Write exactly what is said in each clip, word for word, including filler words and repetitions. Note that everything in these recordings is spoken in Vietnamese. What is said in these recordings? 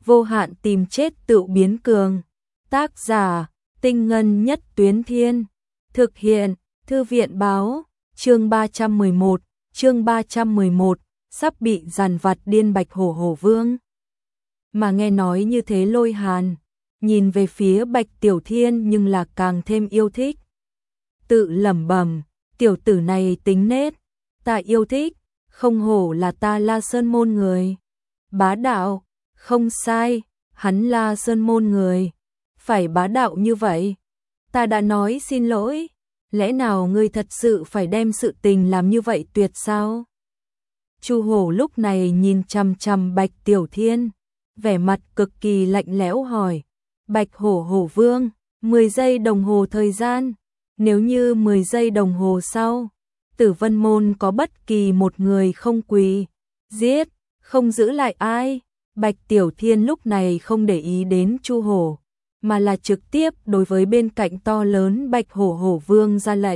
vô hạn tìm chết tự biến cường. Tác giả, Tinh Ngân Nhất Tuyến Thiên. Thực hiện, Thư viện Báo. Chương ba trăm mười một, chương ba trăm mười một, sắp bị giàn vặt điên Bạch Hổ Hổ Vương. Mà nghe nói như thế Lôi Hàn, nhìn về phía Bạch Tiểu Thiên nhưng là càng thêm yêu thích. Tự lẩm bẩm, tiểu tử này tính nết, ta yêu thích, không hổ là ta La Sơn môn người. Bá đạo, không sai, hắn La Sơn môn người, phải bá đạo như vậy. Ta đã nói xin lỗi, lẽ nào ngươi thật sự phải đem sự tình làm như vậy tuyệt sao? Chu Hổ lúc này nhìn chằm chằm Bạch Tiểu Thiên, vẻ mặt cực kỳ lạnh lẽo hỏi, Bạch Hổ Hổ Vương, mười giây đồng hồ thời gian, nếu như mười giây đồng hồ sau, Tử Vân Môn có bất kỳ một người không quỳ, giết, không giữ lại ai. Bạch Tiểu Thiên lúc này không để ý đến Chu Hổ, mà là trực tiếp đối với bên cạnh to lớn Bạch Hổ Hổ Vương ra lệnh.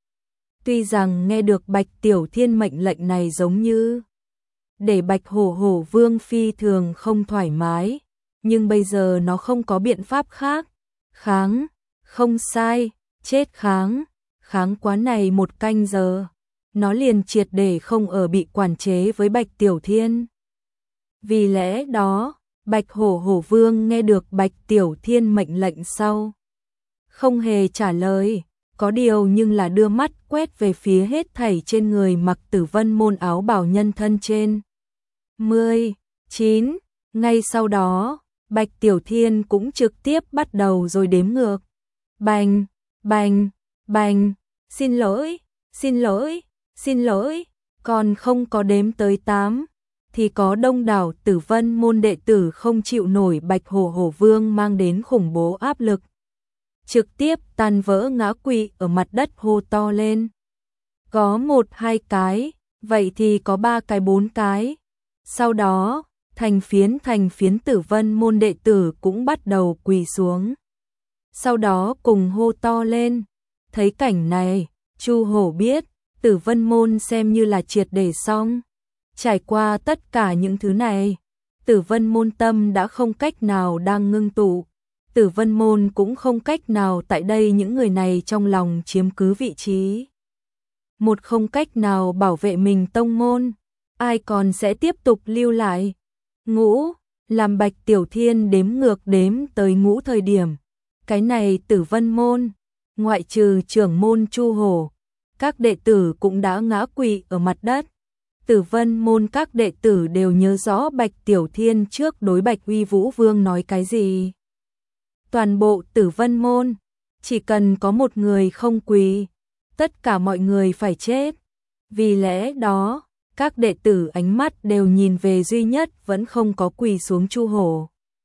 Tuy rằng nghe được Bạch Tiểu Thiên mệnh lệnh này giống như để Bạch Hổ Hổ Vương phi thường không thoải mái, nhưng bây giờ nó không có biện pháp khác. Kháng, không sai, chết kháng, kháng quá này một canh giờ, nó liền triệt để không ở bị quản chế với Bạch Tiểu Thiên. Vì lẽ đó, Bạch Hổ Hổ Vương nghe được Bạch Tiểu Thiên mệnh lệnh sau, không hề trả lời, có điều nhưng là đưa mắt quét về phía hết thảy trên người mặc Tử Vân Môn áo bào nhân thân trên. mười, chín, ngay sau đó, Bạch Tiểu Thiên cũng trực tiếp bắt đầu rồi đếm ngược. Bành, bành, bành, xin lỗi, xin lỗi, xin lỗi, còn không có đếm tới tám, thì có đông đảo Tử Vân Môn đệ tử không chịu nổi Bạch Hổ Hổ Vương mang đến khủng bố áp lực, trực tiếp tan vỡ ngã quỵ ở mặt đất hô to lên. Có một hai cái, vậy thì có ba cái bốn cái. Sau đó, thành phiến thành phiến Tử Vân Môn đệ tử cũng bắt đầu quỳ xuống. Sau đó cùng hô to lên. Thấy cảnh này, Chu Hổ biết, Tử Vân Môn xem như là triệt để xong. Trải qua tất cả những thứ này, Tử Vân Môn tâm đã không cách nào đang ngưng tụ. Tử Vân Môn cũng không cách nào tại đây những người này trong lòng chiếm cứ vị trí. Một không cách nào bảo vệ mình tông môn, ai còn sẽ tiếp tục lưu lại. Ngũ, làm Bạch Tiểu Thiên đếm ngược đếm tới ngũ thời điểm. Cái này Tử Vân Môn, ngoại trừ trưởng môn Chu Hổ, các đệ tử cũng đã ngã quỵ ở mặt đất. Tử Vân Môn các đệ tử đều nhớ rõ Bạch Tiểu Thiên trước đối Bạch Uy Vũ Vương nói cái gì. Toàn bộ Tử Vân Môn, chỉ cần có một người không quỳ, tất cả mọi người phải chết. Vì lẽ đó, các đệ tử ánh mắt đều nhìn về duy nhất vẫn không có quỳ xuống Chu Hổ.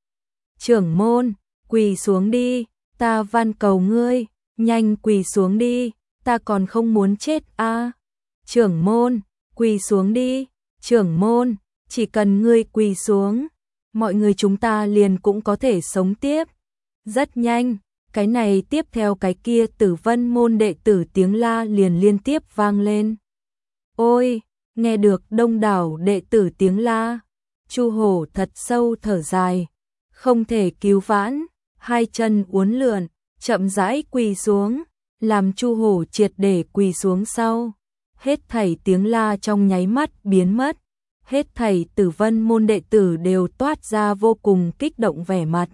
Trưởng môn, quỳ xuống đi, ta van cầu ngươi, nhanh quỳ xuống đi, ta còn không muốn chết a. À. Trưởng môn, quỳ xuống đi, trưởng môn, chỉ cần ngươi quỳ xuống, mọi người chúng ta liền cũng có thể sống tiếp. Rất nhanh, cái này tiếp theo cái kia Tử Vân Môn đệ tử tiếng la liền liên tiếp vang lên. Ôi, nghe được đông đảo đệ tử tiếng la, Chu Hổ thật sâu thở dài, không thể cứu vãn, hai chân uốn lượn, chậm rãi quỳ xuống, làm Chu Hổ triệt để quỳ xuống sau. Hết thảy tiếng la trong nháy mắt biến mất, hết thảy Tử Vân Môn đệ tử đều toát ra vô cùng kích động vẻ mặt.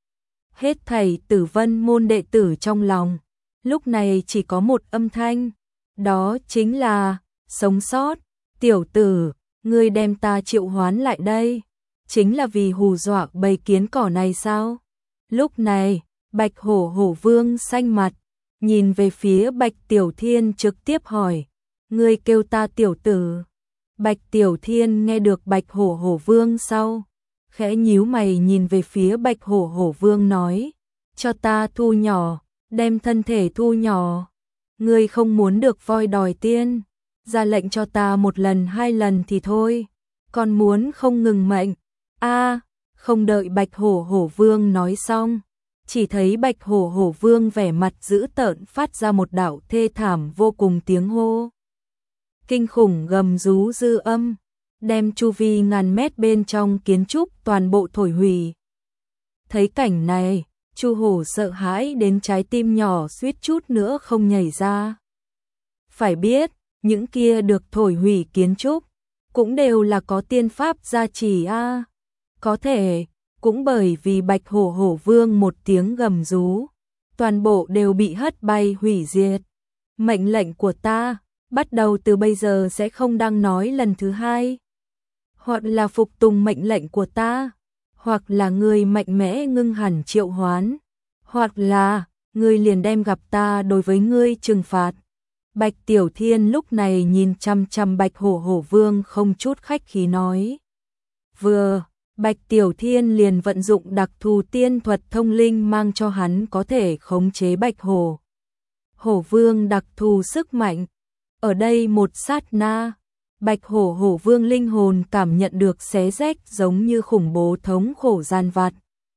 Hết thảy Tử Vân Môn đệ tử trong lòng, lúc này chỉ có một âm thanh, đó chính là, sống sót, tiểu tử, ngươi đem ta triệu hoán lại đây, chính là vì hù dọa bầy kiến cỏ này sao? Lúc này, Bạch Hổ Hổ Vương xanh mặt, nhìn về phía Bạch Tiểu Thiên trực tiếp hỏi, ngươi kêu ta tiểu tử. Bạch Tiểu Thiên nghe được Bạch Hổ Hổ Vương sau, khẽ nhíu mày nhìn về phía Bạch Hổ Hổ Vương nói, cho ta thu nhỏ, đem thân thể thu nhỏ. Ngươi không muốn được voi đòi tiên, ra lệnh cho ta một lần hai lần thì thôi, còn muốn không ngừng mệnh. A, không đợi Bạch Hổ Hổ Vương nói xong, chỉ thấy Bạch Hổ Hổ Vương vẻ mặt dữ tợn phát ra một đạo thê thảm vô cùng tiếng hô. Kinh khủng gầm rú dư âm, đem chu vi ngàn mét bên trong kiến trúc toàn bộ thổi hủy. Thấy cảnh này, Chu Hổ sợ hãi đến trái tim nhỏ suýt chút nữa không nhảy ra. Phải biết, những kia được thổi hủy kiến trúc cũng đều là có tiên pháp gia trì a. Có thể, cũng bởi vì Bạch Hổ Hổ Vương một tiếng gầm rú, toàn bộ đều bị hất bay hủy diệt. Mệnh lệnh của ta, bắt đầu từ bây giờ sẽ không đang nói lần thứ hai. Hoặc là phục tùng mệnh lệnh của ta, hoặc là người mạnh mẽ ngưng hẳn triệu hoán, hoặc là ngươi liền đem gặp ta đối với ngươi trừng phạt. Bạch Tiểu Thiên lúc này nhìn chăm chăm Bạch Hổ Hổ Vương không chút khách khí nói. Vừa, Bạch Tiểu Thiên liền vận dụng đặc thù tiên thuật thông linh mang cho hắn có thể khống chế Bạch Hổ Hổ Vương đặc thù sức mạnh. Ở đây một sát na, Bạch Hổ Hổ Vương linh hồn cảm nhận được xé rách giống như khủng bố thống khổ gian vặt.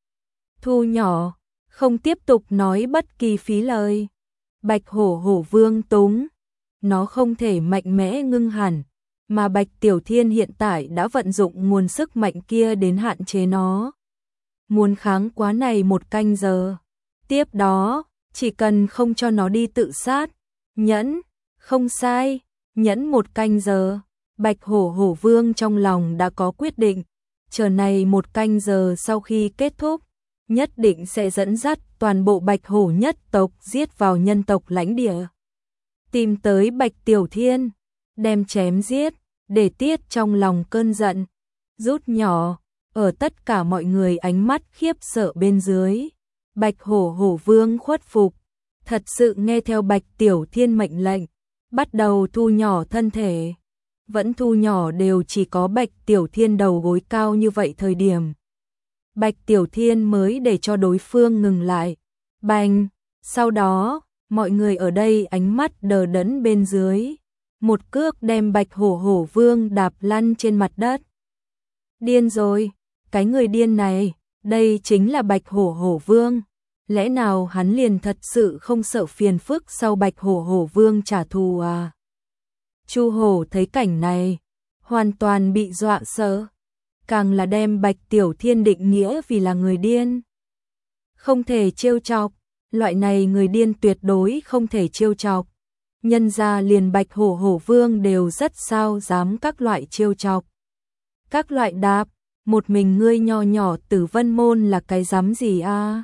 Thu nhỏ, không tiếp tục nói bất kỳ phí lời. Bạch Hổ Hổ Vương túng, nó không thể mạnh mẽ ngưng hẳn, mà Bạch Tiểu Thiên hiện tại đã vận dụng nguồn sức mạnh kia đến hạn chế nó. Muốn kháng quá này một canh giờ. Tiếp đó, chỉ cần không cho nó đi tự sát, nhẫn, không sai, nhẫn một canh giờ. Bạch Hổ Hổ Vương trong lòng đã có quyết định, chờ này một canh giờ sau khi kết thúc, nhất định sẽ dẫn dắt toàn bộ Bạch Hổ nhất tộc giết vào nhân tộc lãnh địa. Tìm tới Bạch Tiểu Thiên, đem chém giết, để tiết trong lòng cơn giận, rút nhỏ, ở tất cả mọi người ánh mắt khiếp sợ bên dưới. Bạch Hổ Hổ Vương khuất phục, thật sự nghe theo Bạch Tiểu Thiên mệnh lệnh, bắt đầu thu nhỏ thân thể. Vẫn thu nhỏ đều chỉ có Bạch Tiểu Thiên đầu gối cao như vậy thời điểm. Bạch Tiểu Thiên mới để cho đối phương ngừng lại. Bành! Sau đó, mọi người ở đây ánh mắt đờ đẫn bên dưới. Một cước đem Bạch Hổ Hổ Vương đạp lăn trên mặt đất. Điên rồi! Cái người điên này, đây chính là Bạch Hổ Hổ Vương. Lẽ nào hắn liền thật sự không sợ phiền phức sau Bạch Hổ Hổ Vương trả thù à? Chu Hổ thấy cảnh này, hoàn toàn bị dọa sợ, càng là đem Bạch Tiểu Thiên định nghĩa vì là người điên. Không thể trêu chọc, loại này người điên tuyệt đối không thể trêu chọc. Nhân ra liền Bạch Hổ Hổ Vương đều rất sao dám các loại trêu chọc. Các loại đạp, một mình ngươi nho nhỏ Tử Vân Môn là cái dám gì a?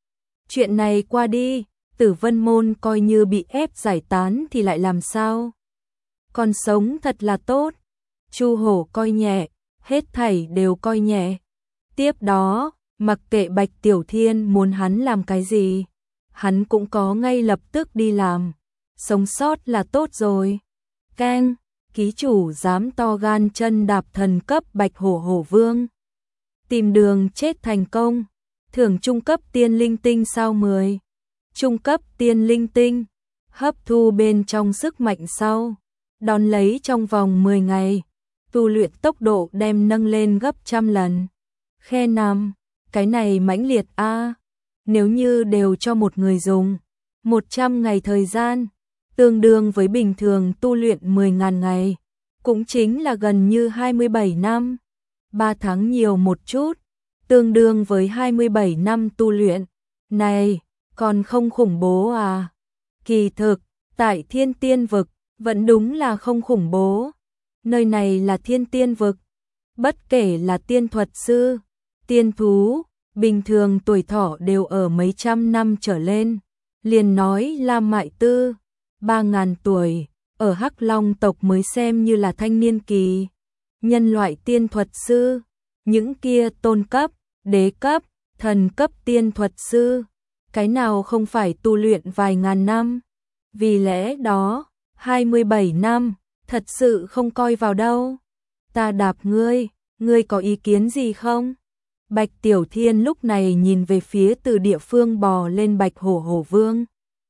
Chuyện này qua đi, Tử Vân Môn coi như bị ép giải tán thì lại làm sao? Còn sống thật là tốt. Chu Hổ coi nhẹ, hết thảy đều coi nhẹ. Tiếp đó, mặc kệ Bạch Tiểu Thiên muốn hắn làm cái gì, hắn cũng có ngay lập tức đi làm. Sống sót là tốt rồi. Keng, ký chủ dám to gan chân đạp thần cấp Bạch Hổ Hổ Vương. Tìm đường chết thành công. Thưởng trung cấp tiên linh tinh sao mười. Trung cấp tiên linh tinh. Hấp thu bên trong sức mạnh sau. Đón lấy trong vòng mười ngày. Tu luyện tốc độ đem nâng lên gấp trăm lần. Khe năm. Cái này mãnh liệt a. Nếu như đều cho một người dùng. một trăm ngày thời gian. Tương đương với bình thường tu luyện mười nghìn ngày. Cũng chính là gần như hai mươi bảy năm. ba tháng nhiều một chút. Tương đương với hai mươi bảy năm tu luyện. Này, còn không khủng bố à? Kỳ thực, tại Thiên Tiên Vực, vẫn đúng là không khủng bố. Nơi này là Thiên Tiên Vực. Bất kể là tiên thuật sư, tiên thú, bình thường tuổi thọ đều ở mấy trăm năm trở lên. Liền nói Lam Mại Tư, ba ngàn tuổi, ở Hắc Long tộc mới xem như là thanh niên kỳ. Nhân loại tiên thuật sư, những kia tôn cấp, đế cấp, thần cấp tiên thuật sư, cái nào không phải tu luyện vài ngàn năm. Vì lẽ đó, hai mươi bảy năm, thật sự không coi vào đâu. Ta đạp ngươi, ngươi có ý kiến gì không? Bạch Tiểu Thiên lúc này nhìn về phía từ địa phương bò lên Bạch Hổ Hổ Vương.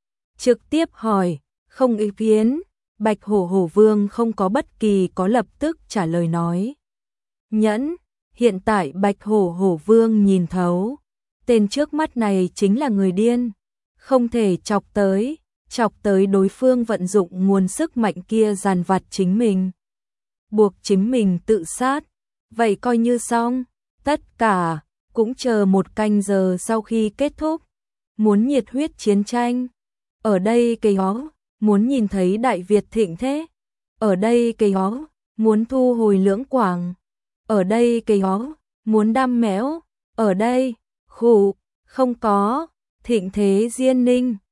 Trực tiếp hỏi, không ý kiến. Bạch Hổ Hổ Vương không có bất kỳ có lập tức trả lời nói. Nhẫn, hiện tại Bạch Hổ Hổ Vương nhìn thấu. Tên trước mắt này chính là người điên. Không thể chọc tới, chọc tới đối phương vận dụng nguồn sức mạnh kia giàn vặt chính mình. buộc chính mình tự sát. Vậy coi như xong, tất cả cũng chờ một canh giờ sau khi kết thúc. Muốn nhiệt huyết chiến tranh, ở đây cây ó, muốn nhìn thấy Đại Việt thịnh thế, ở đây cây ó, muốn thu hồi Lưỡng Quảng, ở đây cây ó, muốn đam mẽo, ở đây, khủ, không có, thịnh thế Diên Ninh.